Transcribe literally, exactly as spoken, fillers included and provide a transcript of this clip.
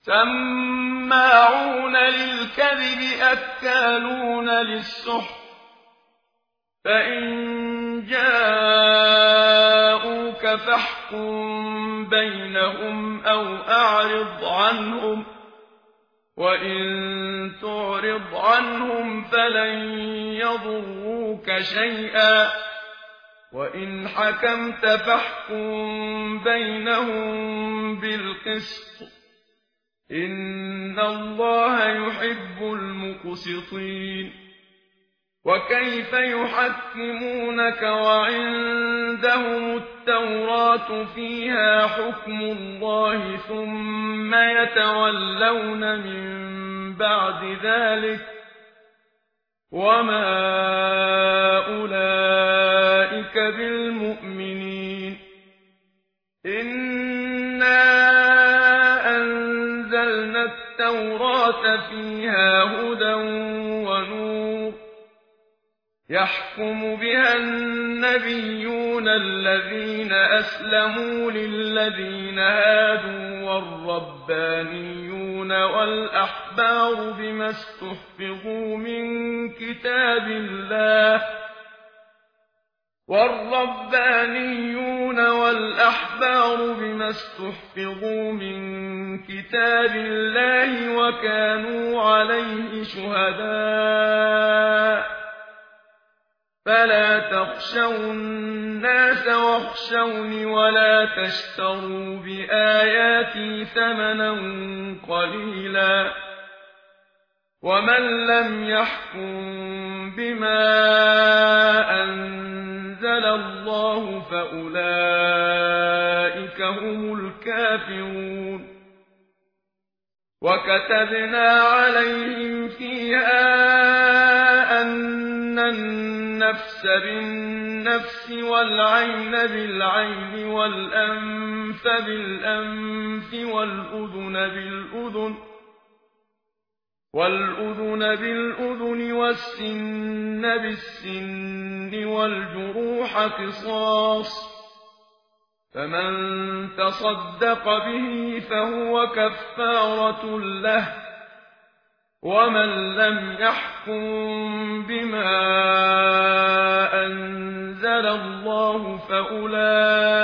سماعون للكذب أكالون للسحت فإن جاءوك فاحكم بينهم أو أعرض عنهم وإن تعرض عنهم فلن يضروك شيئا وإن حكمت فاحكم بينهم بالقسط إن الله يحب المقسطين وكيف يحكمونك وعندهم التوراة فيها حكم الله ثم يتولون من بعد ذلك وما أولئك بالمؤمنين إنا أنزلنا التوراة فيها هدى ونور يحكم بها النبيون الذين أسلموا للذين هادوا والربانيون والأحبار بما استحفظوا من كتاب الله والربانيون والأحبار بما استحفظوا من كتاب الله وكانوا عليه شهداء فلا تخشوا الناس واخشوني ولا تشتروا بآياتي ثمنا قليلا ومن لم يحكم بما أنزل الله فأولئك هم الكافرون وكتبنا عليهم فيها أن النفس بالنفس والعين بالعين والأنف بالأنف والأذن بالأذن والأذن بالأذن والسن بالسن والجروح قصاص فمن تصدق به فهو كفارة له ومن لم يحكم بما أنزل الله فأولئك